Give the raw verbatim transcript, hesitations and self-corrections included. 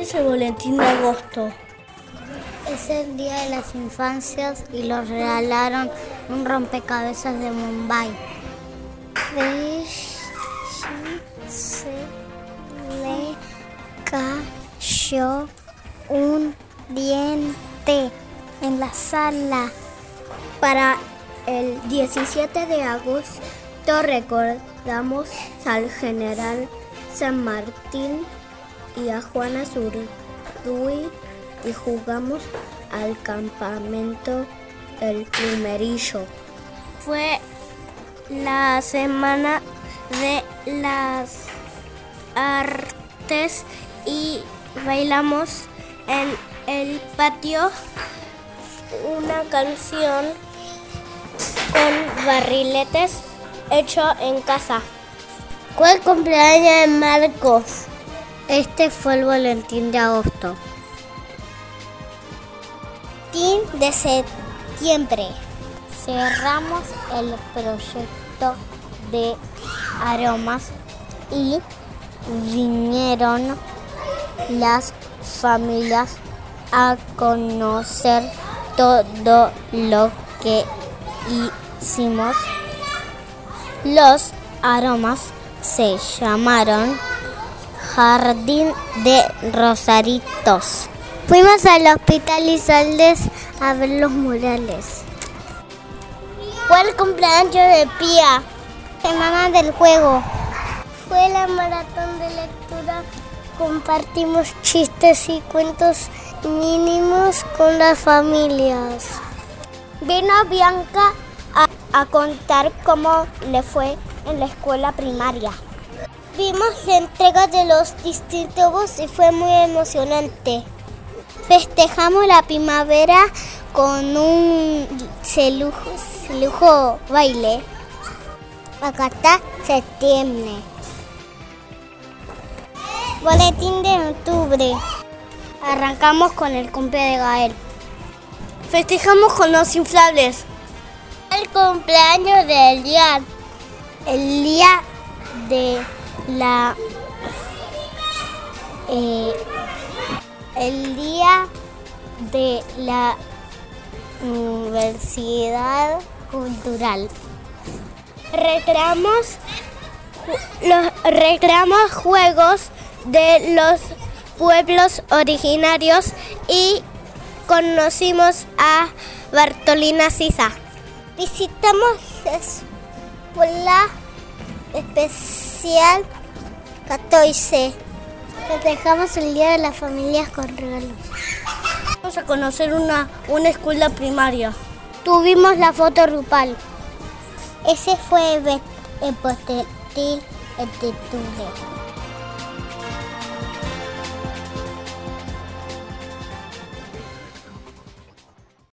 es el boletín de agosto? Es el día de las infancias y los regalaron un rompecabezas de Mumbai. Se le cayó un diente en la sala. Para el diecisiete de agosto recordamos al general San Martín y a Juana Zurduy y jugamos al campamento El Primerillo. Fue la semana de las artes y bailamos en el patio una canción con barriletes hecho en casa. ¿Cuál es el cumpleaños de Marcos? Este fue el boletín de agosto. Boletín de septiembre. Cerramos el proyecto de aromas y vinieron las familias a conocer todo lo que hicimos. Los aromas se llamaron Jardín de Rosaritos. Fuimos al Hospital Isoldes a ver los murales. Fue el cumpleaños de Pía, semana del juego. Fue la maratón de lectura. Compartimos chistes y cuentos mínimos con las familias. Vino Bianca a, a contar cómo le fue en la escuela primaria. Vimos la entrega de los distintivos y fue muy emocionante. Festejamos la primavera con un celujo, celujo baile. Acá está septiembre. Boletín de octubre. Arrancamos con el cumple de Gael. Festejamos con los inflables. El cumpleaños del día. El día de la... Eh, el día de la Universidad Cultural. Recreamos, los, recreamos juegos de los pueblos originarios y conocimos a Bartolina Sisa. Visitamos la escuela especial catorce. Festejamos el Día de las Familias con regalos. Vamos a conocer una, una escuela primaria. Tuvimos la foto grupal. Ese fue el boletín de octubre.